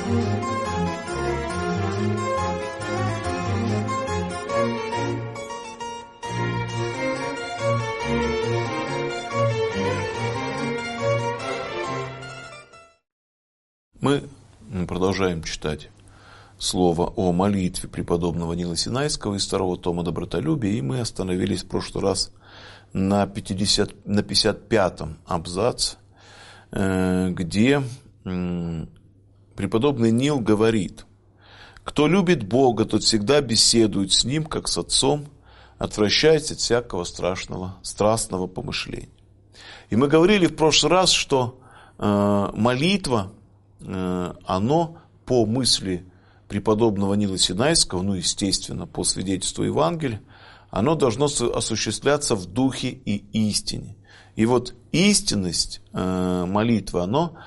Мы продолжаем читать слово о молитве преподобного Нила Синайского из второго тома «Добротолюбие», и мы остановились в прошлый раз на 55-м абзаце, где преподобный Нил говорит: «Кто любит Бога, тот всегда беседует с Ним, как с Отцом, отвращаясь от всякого страстного помышления». И мы говорили в прошлый раз, что молитва, оно по мысли преподобного Нила Синайского, естественно, по свидетельству Евангелия, оно должно осуществляться в духе и истине. И вот истинность молитвы,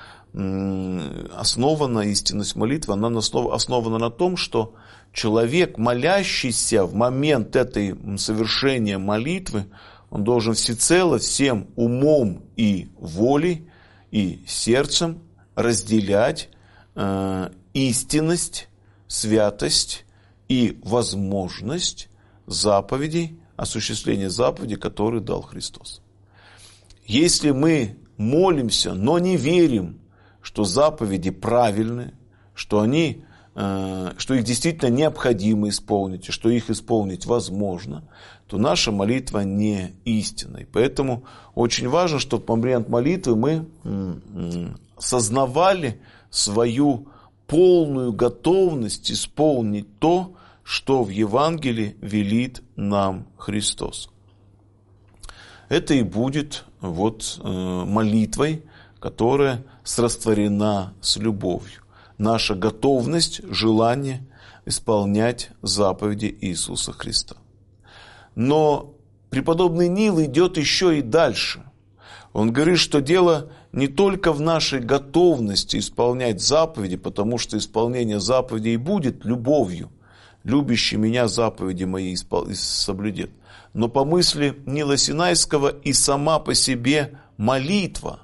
истинность молитвы, она основана на том, что человек, молящийся в момент этой совершения молитвы, он должен всецело, всем умом и волей, и сердцем разделять истинность, святость и возможность заповедей, осуществления заповедей, которые дал Христос. Если мы молимся, но не верим, что заповеди правильны, что их действительно необходимо исполнить, и что их исполнить возможно, то наша молитва не истинна. Поэтому очень важно, чтобы в момент молитвы мы сознавали свою полную готовность исполнить то, что в Евангелии велит нам Христос. Это и будет молитвой, которая срастворена с любовью. Наша готовность, желание исполнять заповеди Иисуса Христа. Но преподобный Нил идет еще и дальше. Он говорит, что дело не только в нашей готовности исполнять заповеди, потому что исполнение заповедей будет любовью. Любящий меня заповеди мои соблюдет. Но по мысли Нила Синайского и сама по себе молитва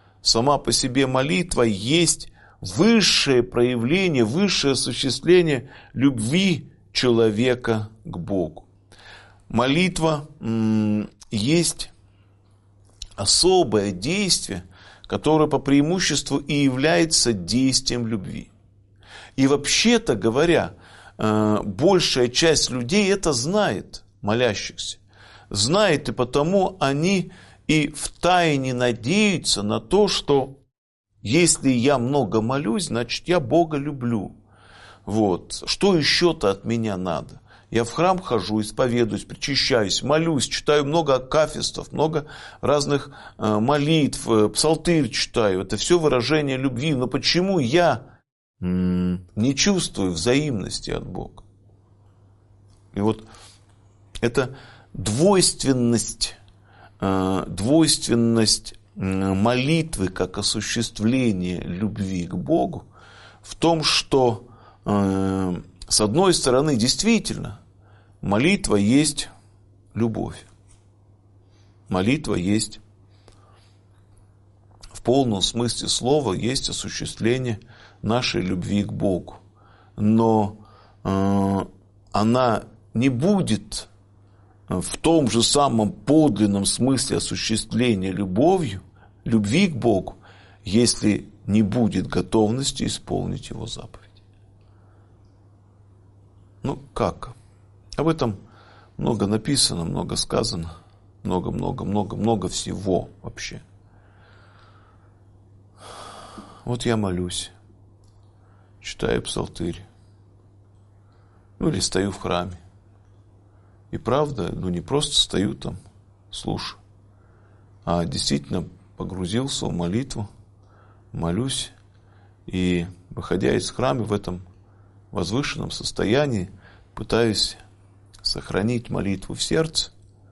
есть высшее проявление, высшее осуществление любви человека к Богу. Молитва есть особое действие, которое по преимуществу и является действием любви. И вообще-то говоря, большая часть людей это знает, молящихся. Знает, и потому они и втайне надеются на то, что если я много молюсь, значит я Бога люблю. Что еще-то от меня надо? Я в храм хожу, исповедуюсь, причащаюсь, молюсь, читаю много акафистов, много разных молитв, псалтырь читаю. Это все выражение любви. Но почему я не чувствую взаимности от Бога? И эта двойственность молитвы как осуществление любви к Богу в том, что с одной стороны действительно молитва есть любовь. Молитва есть в полном смысле слова, есть осуществление нашей любви к Богу. Но она не будет в том же самом подлинном смысле осуществления любви к Богу, если не будет готовности исполнить Его заповедь. Как? Об этом много написано, много сказано, много всего вообще. Я молюсь, читаю псалтырь, или стою в храме. И правда, не просто стою там, слушаю, а действительно погрузился в молитву, молюсь, и, выходя из храма в этом возвышенном состоянии, пытаюсь сохранить молитву в сердце.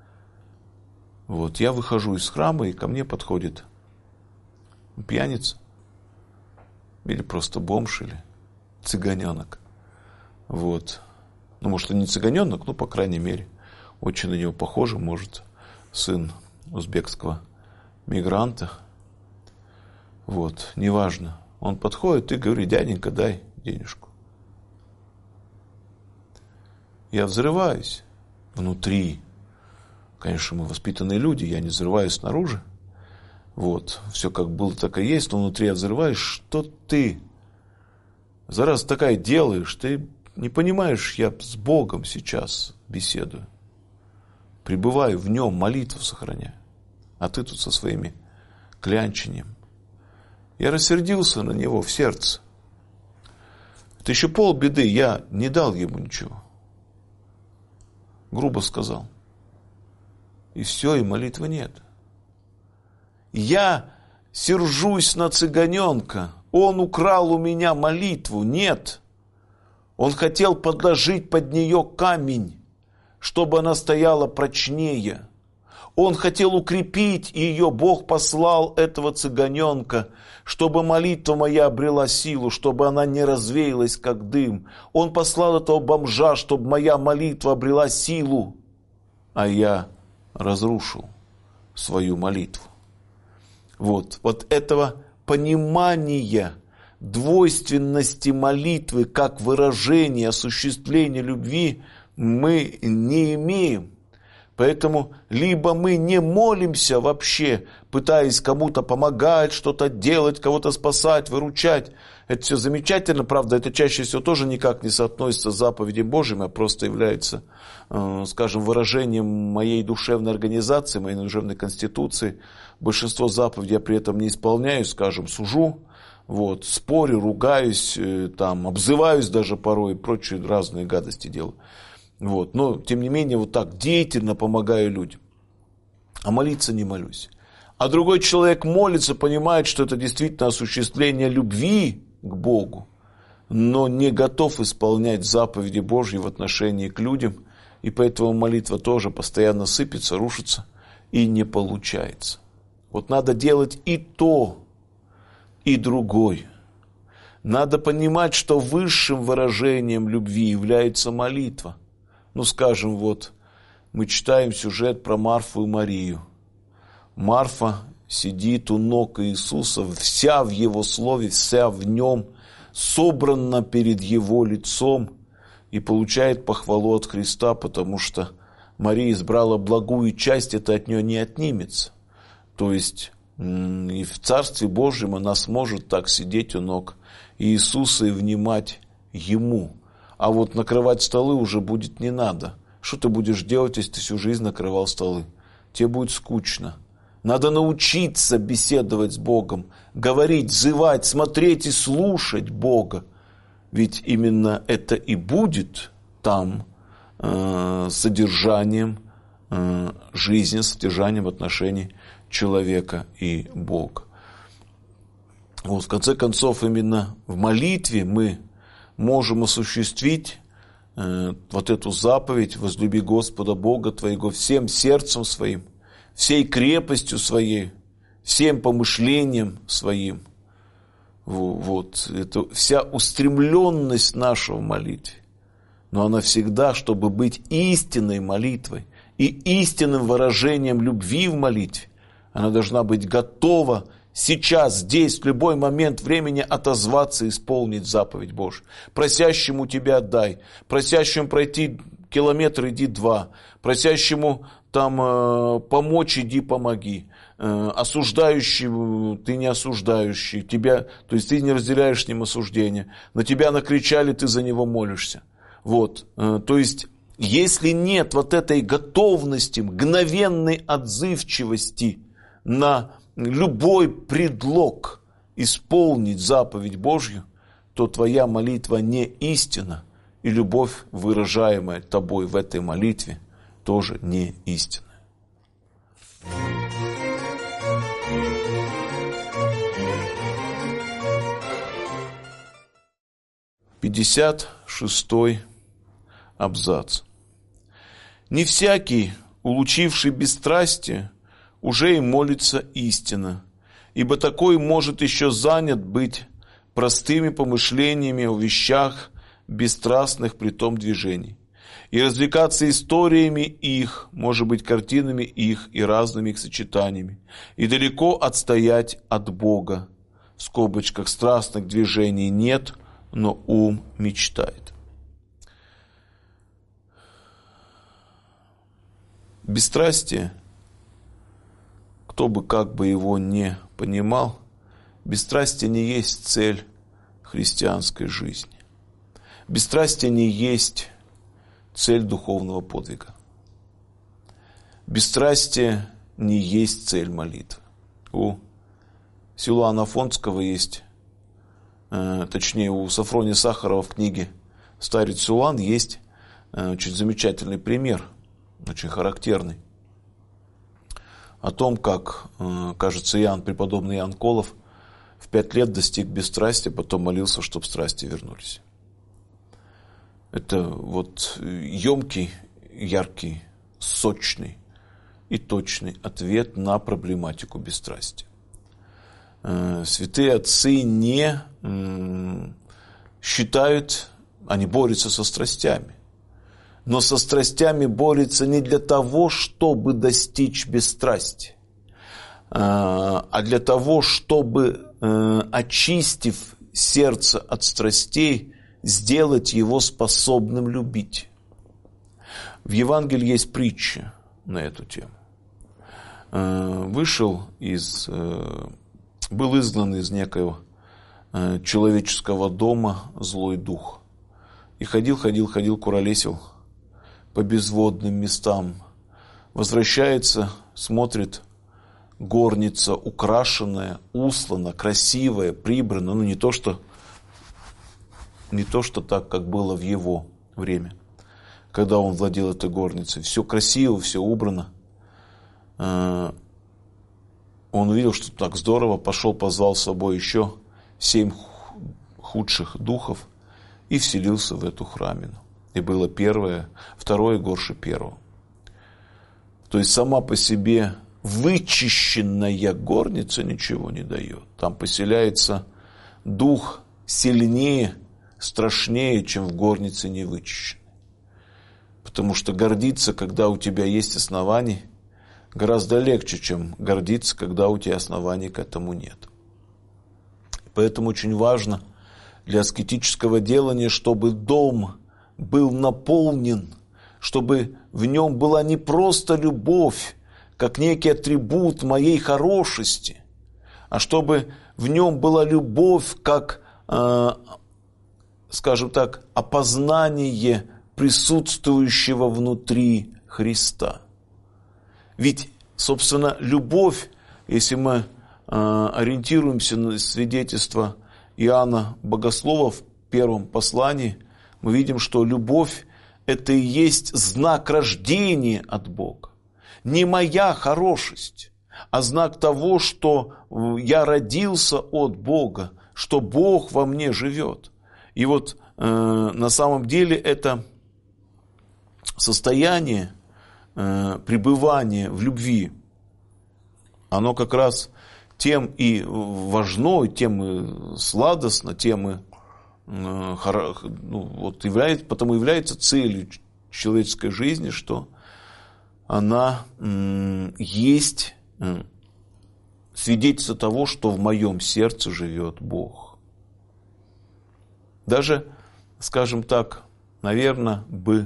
Я выхожу из храма, и ко мне подходит пьяница, или просто бомж, или цыганенок. Может, и не цыганенок, но, по крайней мере, очень на него похоже, может, сын узбекского мигранта. Неважно. Он подходит и говорит: дяденька, дай денежку. Я взрываюсь внутри. Конечно, мы воспитанные люди, я не взрываюсь снаружи. Вот, все как было, так и есть, но внутри я взрываюсь. Что ты, зараз такая делаешь, ты не понимаешь, я с Богом сейчас беседую. Пребываю в Нем, молитву сохраняю. А ты тут со своими клянчением. Я рассердился на него в сердце. Это еще полбеды, я не дал ему ничего. Грубо сказал. И все, и молитвы нет. Я сержусь на цыганенка. Он украл у меня молитву. Нет. Он хотел подложить под нее камень, чтобы она стояла прочнее. Он хотел укрепить ее. Бог послал этого цыганенка, чтобы молитва моя обрела силу, чтобы она не развеялась, как дым. Он послал этого бомжа, чтобы моя молитва обрела силу. А я разрушил свою молитву. Вот этого понимания двойственности молитвы как выражения, осуществления любви мы не имеем. Поэтому либо мы не молимся вообще, пытаясь кому-то помогать, что-то делать, кого-то спасать, выручать. Это все замечательно, правда, это чаще всего тоже никак не соотносится с заповедям Божьим, а просто является, скажем, выражением моей душевной организации, моей душевной конституции. Большинство заповедей я при этом не исполняю, скажем, сужу, вот, спорю, ругаюсь, там, обзываюсь даже порой и прочие разные гадости делаю. Вот. Но, тем не менее, вот так деятельно помогаю людям. А молиться не молюсь. А другой человек молится, понимает, что это действительно осуществление любви к Богу, но не готов исполнять заповеди Божьи в отношении к людям, и поэтому молитва тоже постоянно сыпется, рушится и не получается. Вот надо делать и то, и другое. Надо понимать, что высшим выражением любви является молитва. Ну, скажем, вот мы читаем сюжет про Марфу и Марию. Марфа сидит у ног Иисуса, вся в Его слове, вся в Нем, собрана перед Его лицом и получает похвалу от Христа, потому что Мария избрала благую часть, это от нее не отнимется. То есть и в Царстве Божьем она сможет так сидеть у ног Иисуса и внимать Ему. А вот накрывать столы уже будет не надо. Что ты будешь делать, если ты всю жизнь накрывал столы? Тебе будет скучно. Надо научиться беседовать с Богом, говорить, взывать, смотреть и слушать Бога. Ведь именно это и будет там содержанием жизни, содержанием отношений человека и Бога. Вот, в конце концов, именно в молитве мы можем осуществить вот эту заповедь: возлюби Господа Бога твоего всем сердцем своим, всей крепостью своей, всем помышлением своим. Вот, это вся устремленность наша в молитве. Но она всегда, чтобы быть истинной молитвой и истинным выражением любви в молитве, она должна быть готова сейчас, здесь, в любой момент времени отозваться и исполнить заповедь Божию. Просящему тебя отдай, просящему пройти километр, иди 2, просящему там помочь, иди помоги, осуждающий, ты не осуждающий, тебя, то есть ты не разделяешь с ним осуждение, на тебя накричали, ты за него молишься. Вот, то есть если нет вот этой готовности, мгновенной отзывчивости на любой предлог исполнить заповедь Божью, то твоя молитва не истина, и любовь, выражаемая тобой в этой молитве, тоже не истина. Пятьдесят 56-й абзац. Не всякий, улучивший бесстрастие, уже и молится истинно, ибо такой может еще занят быть простыми помышлениями о вещах бесстрастных при том движений, и развлекаться историями их, может быть, картинами их и разными их сочетаниями, и далеко отстоять от Бога. В скобочках страстных движений нет, но ум мечтает. Бесстрастие, кто бы как бы его не понимал, бесстрастие не есть цель христианской жизни. Бесстрастие не есть цель духовного подвига. Бесстрастие не есть цель молитвы. У Силуана Афонского есть, точнее у Сафрония Сахарова в книге «Старец Силуан» есть очень замечательный пример, очень характерный, о том, как, кажется, преподобный Иоанн Колов в 5 лет достиг бесстрастия, потом молился, чтобы страсти вернулись. Это вот емкий, яркий, сочный и точный ответ на проблематику бесстрастия. Святые отцы не считают, они борются со страстями, но со страстями борются не для того, чтобы достичь бесстрастия, а для того, чтобы, очистив сердце от страстей, сделать его способным любить. В Евангелии есть притча на эту тему. Был изгнан из некоего человеческого дома злой дух. И ходил, куролесил по безводным местам. Возвращается, смотрит, горница украшенная, услана, красивая, прибрана. Не то, что так, как было в его время, когда он владел этой горницей. Все красиво, все убрано. Он увидел, что так здорово, пошел, позвал с собой еще 7 худших духов и вселился в эту храмину. И было второе горше первого. То есть сама по себе вычищенная горница ничего не дает. Там поселяется дух сильнее, страшнее, чем в горнице невычищенной. Потому что гордиться, когда у тебя есть основания, гораздо легче, чем гордиться, когда у тебя оснований к этому нет. Поэтому очень важно для аскетического делания, чтобы дом был наполнен, чтобы в нем была не просто любовь, как некий атрибут моей хорошести, а чтобы в нем была любовь, как, скажем так, опознание присутствующего внутри Христа. Ведь, собственно, любовь, если мы ориентируемся на свидетельство Иоанна Богослова в первом послании, мы видим, что любовь – это и есть знак рождения от Бога. Не моя хорошесть, а знак того, что я родился от Бога, что Бог во мне живет. И вот на самом деле это состояние пребывания в любви, оно как раз тем и важно, тем и сладостно, тем и потому является целью человеческой жизни, что она есть свидетельство того, что в моем сердце живет Бог. Даже, скажем так, наверное, бы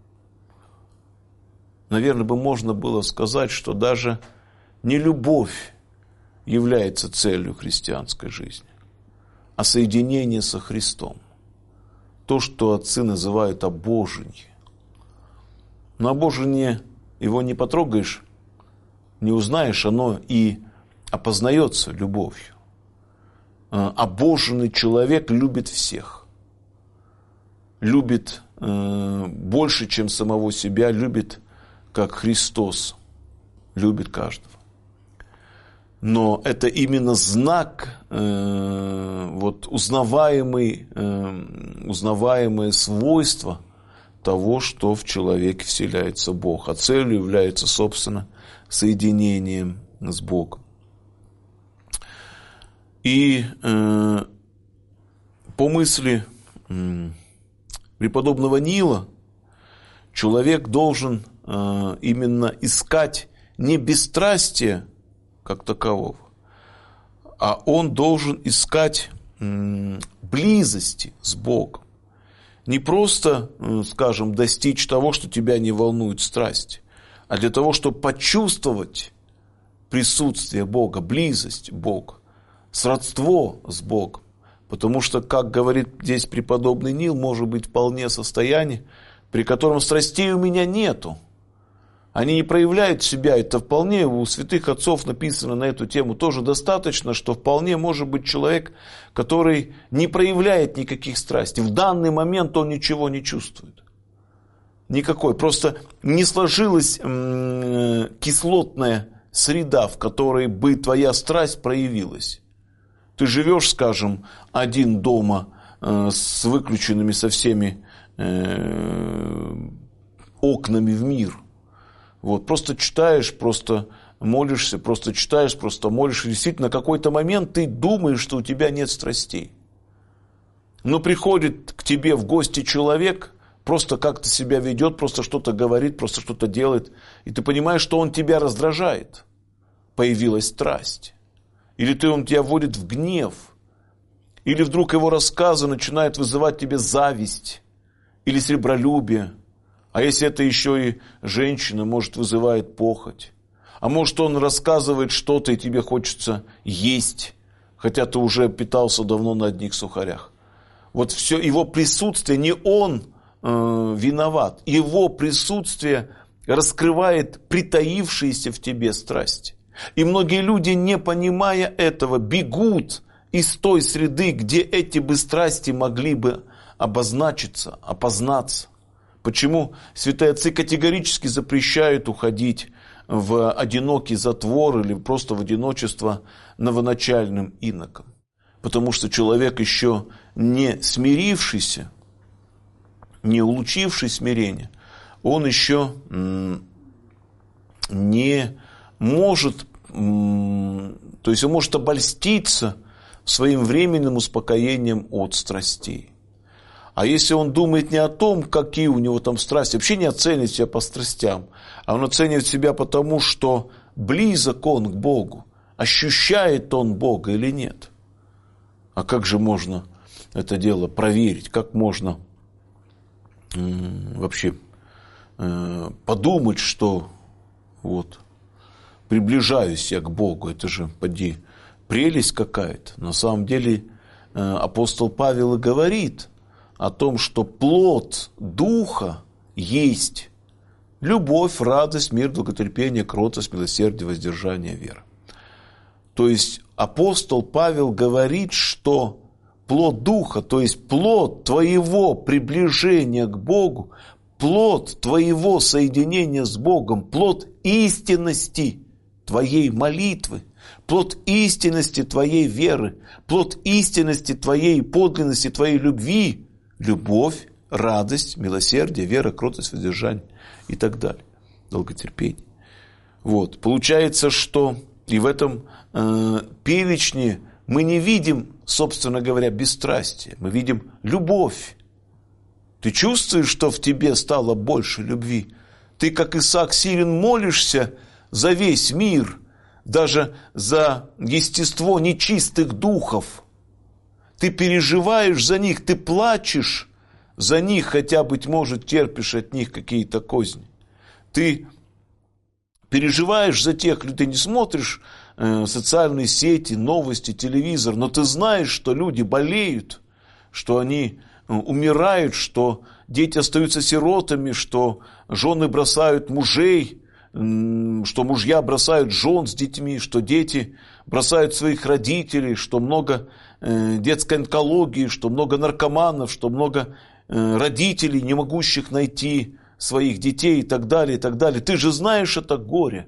можно было сказать, что даже не любовь является целью христианской жизни, а соединение со Христом. То, что отцы называют обожение. Но обожение, его не потрогаешь, не узнаешь, оно и опознается любовью. Обоженный человек любит всех. Любит больше, чем самого себя, любит, как Христос любит каждого. Но это именно знак, узнаваемые свойства того, что в человеке вселяется Бог. А целью является, собственно, соединением с Богом. И по мысли преподобного Нила, человек должен именно искать не бесстрастие как такового, а он должен искать близости с Богом. Не просто, скажем, достичь того, что тебя не волнует страсть, а для того, чтобы почувствовать присутствие Бога, близость Бога, сродство с Богом. Потому что, как говорит здесь преподобный Нил, может быть вполне состояние, при котором страстей у меня нету. Они не проявляют себя. Это вполне у святых отцов написано на эту тему тоже достаточно, что вполне может быть человек, который не проявляет никаких страстей. В данный момент он ничего не чувствует. Никакой. Просто не сложилась кислотная среда, в которой бы твоя страсть проявилась. Ты живешь, скажем, один дома с выключенными со всеми окнами в мир. Вот, просто читаешь, просто молишься, просто читаешь, просто молишься. Действительно, на какой-то момент ты думаешь, что у тебя нет страстей. Но приходит к тебе в гости человек, просто как-то себя ведет, просто что-то говорит, просто что-то делает. И ты понимаешь, что он тебя раздражает. Появилась страсть. Или он тебя вводит в гнев. Или вдруг его рассказы начинают вызывать тебе зависть. Или сребролюбие. А если это еще и женщина, может, вызывает похоть. А может, он рассказывает что-то, и тебе хочется есть, хотя ты уже питался давно на одних сухарях. Вот все, его присутствие, не он виноват. Его присутствие раскрывает притаившиеся в тебе страсти. И многие люди, не понимая этого, бегут из той среды, где эти бы страсти могли бы обозначиться, опознаться. Почему святые отцы категорически запрещают уходить в одинокий затвор или просто в одиночество новоначальным инокам? Потому что человек, еще не смирившийся, не улучивший смирение, он еще не может, то есть он может обольститься своим временным успокоением от страстей. А если он думает не о том, какие у него там страсти, вообще не оценит себя по страстям, а он оценивает себя потому, что близок он к Богу, ощущает он Бога или нет. А как же можно это дело проверить? Как можно вообще подумать, что вот приближаюсь я к Богу? Это же, поди, прелесть какая-то. На самом деле апостол Павел и говорит о том, что плод Духа есть любовь, радость, мир, долготерпение, кротость, милосердие, воздержание, вера. То есть апостол Павел говорит, что плод Духа, то есть плод твоего приближения к Богу, плод твоего соединения с Богом, плод истинности твоей молитвы, плод истинности твоей веры, плод истинности твоей подлинности, твоей любви, любовь, радость, милосердие, вера, кротость, воздержание и так далее. Долготерпение. Вот. Получается, что и в этом перечне мы не видим, собственно говоря, бесстрастие. Мы видим любовь. Ты чувствуешь, что в тебе стало больше любви? Ты, как Исаак Сирин, молишься за весь мир, даже за естество нечистых духов. Ты переживаешь за них, ты плачешь за них, хотя, быть может, терпишь от них какие-то козни. Ты переживаешь за тех людей, ты не смотришь социальные сети, новости, телевизор, но ты знаешь, что люди болеют, что они умирают, что дети остаются сиротами, что жены бросают мужей, что мужья бросают жен с детьми, что дети бросают своих родителей, что много детской онкологии, что много наркоманов, что много родителей, не могущих найти своих детей и так далее, и так далее. Ты же знаешь это горе.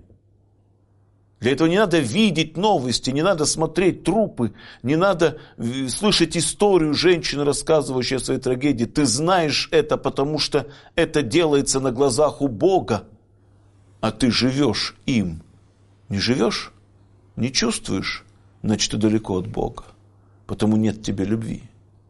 Для этого не надо видеть новости, не надо смотреть трупы, не надо слышать историю женщины, рассказывающей о своей трагедии. Ты знаешь это, потому что это делается на глазах у Бога, а ты живешь им. Не живешь? Не чувствуешь? Значит, ты далеко от Бога, потому нет в тебе любви.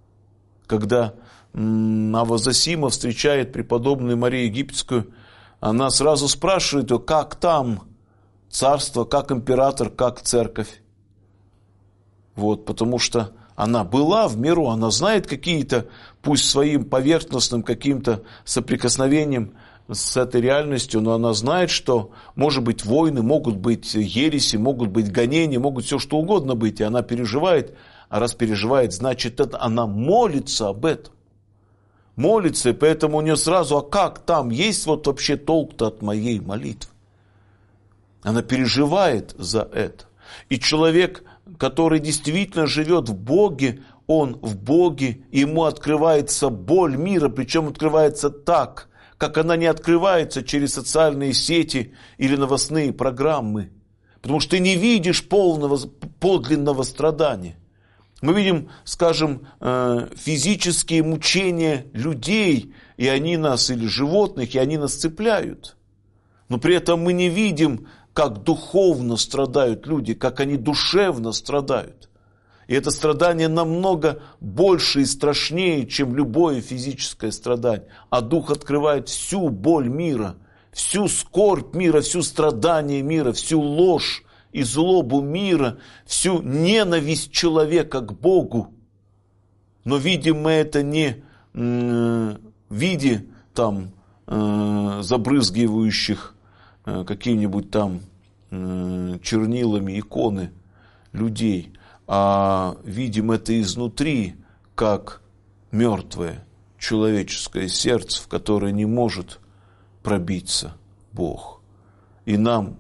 Когда Ава Зосима встречает преподобную Марию Египетскую, она сразу спрашивает ее, как там царство, как император, как церковь. Вот, потому что Она была в миру, она знает какие-то, пусть своим поверхностным каким-то соприкосновением с этой реальностью, но она знает, что может быть войны, могут быть ереси, могут быть гонения, могут все что угодно быть, и она переживает, а раз переживает, значит, это она молится об этом. Молится, и поэтому у нее сразу, а как там, есть вот вообще толк-то от моей молитвы? Она переживает за это. И человек, который действительно живет в Боге, он в Боге, ему открывается боль мира, причем открывается так, как она не открывается через социальные сети или новостные программы. Потому что ты не видишь подлинного страдания. Мы видим, скажем, физические мучения людей, и они нас, или животных, и они нас цепляют. Но при этом мы не видим, как духовно страдают люди, как они душевно страдают. И это страдание намного больше и страшнее, чем любое физическое страдание. А Дух открывает всю боль мира, всю скорбь мира, всю страдание мира, всю ложь и злобу мира, всю ненависть человека к Богу. Но видим мы это не в виде там забрызгивающих какими-нибудь там чернилами иконы людей, а видим это изнутри, как мертвое человеческое сердце, в которое не может пробиться Бог. И нам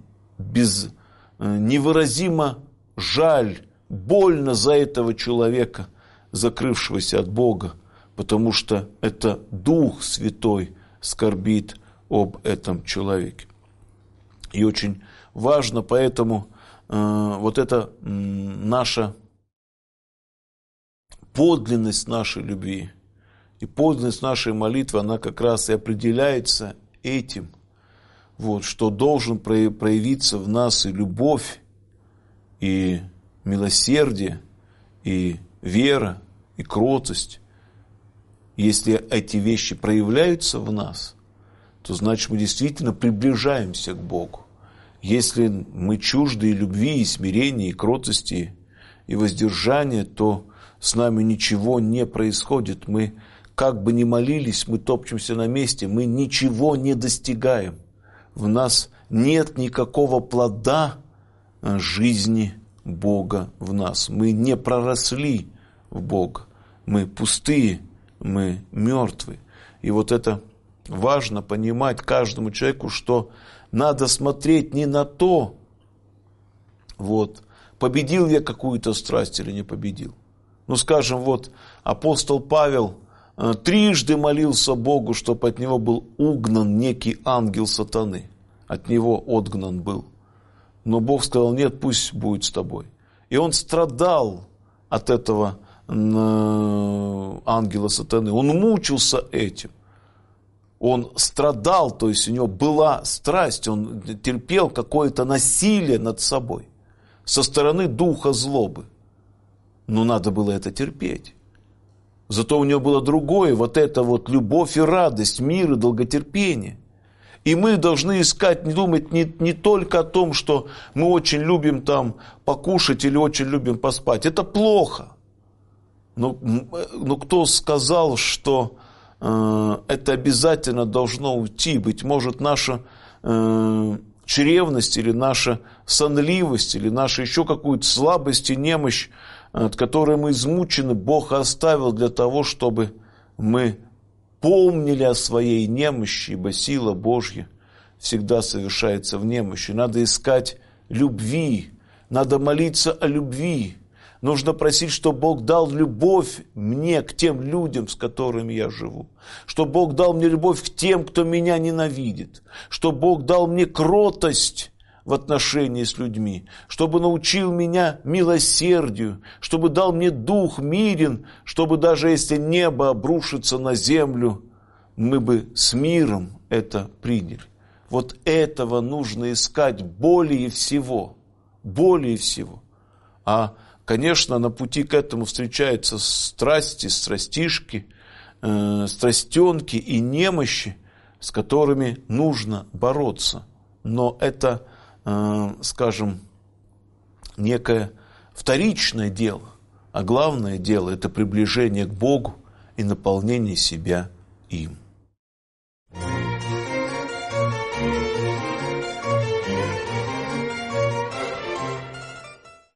невыразимо жаль, больно за этого человека, закрывшегося от Бога, потому что это Дух Святой скорбит об этом человеке. И очень важно поэтому вот эта наша подлинность нашей любви и подлинность нашей молитвы, она как раз и определяется этим, вот, что должен проявиться в нас и любовь, и милосердие, и вера, и кротость. Если эти вещи проявляются в нас, то значит мы действительно приближаемся к Богу. Если мы чужды и любви, и смирения, и кротости, и воздержания, то с нами ничего не происходит. Мы, как бы ни молились, мы топчемся на месте, мы ничего не достигаем. В нас нет никакого плода жизни Бога в нас. Мы не проросли в Бога. Мы пустые, мы мертвые. И вот это важно понимать каждому человеку, что надо смотреть не на то, вот, победил я какую-то страсть или не победил. Ну, скажем, вот апостол Павел трижды молился Богу, чтобы от него был угнан некий ангел сатаны. От него отгнан был. Но Бог сказал, нет, пусть будет с тобой. И он страдал от этого ангела сатаны. Он мучился этим. Он страдал, то есть у него была страсть, он терпел какое-то насилие над собой со стороны духа злобы. Но надо было это терпеть. Зато у него было другое, вот это вот любовь и радость, мир и долготерпение. И мы должны искать, не думать не только о том, что мы очень любим там покушать или очень любим поспать. Это плохо. Но кто сказал, что это обязательно должно уйти? Быть может, наша чревность или наша сонливость, или наша еще какую-то слабость и немощь, от которой мы измучены, Бог оставил для того, чтобы мы помнили о своей немощи, ибо сила Божья всегда совершается в немощи. Надо искать любви, надо молиться о любви. Нужно просить, чтобы Бог дал любовь мне к тем людям, с которыми я живу. Чтобы Бог дал мне любовь к тем, кто меня ненавидит. Чтобы Бог дал мне кротость в отношении с людьми. Чтобы научил меня милосердию. Чтобы дал мне дух мирен. Чтобы даже если небо обрушится на землю, мы бы с миром это приняли. Вот этого нужно искать более всего. Более всего. Конечно, на пути к этому встречаются страсти, страстишки, страстенки и немощи, с которыми нужно бороться. Но это, скажем, некое вторичное дело. а главное дело – это приближение к Богу и наполнение себя им.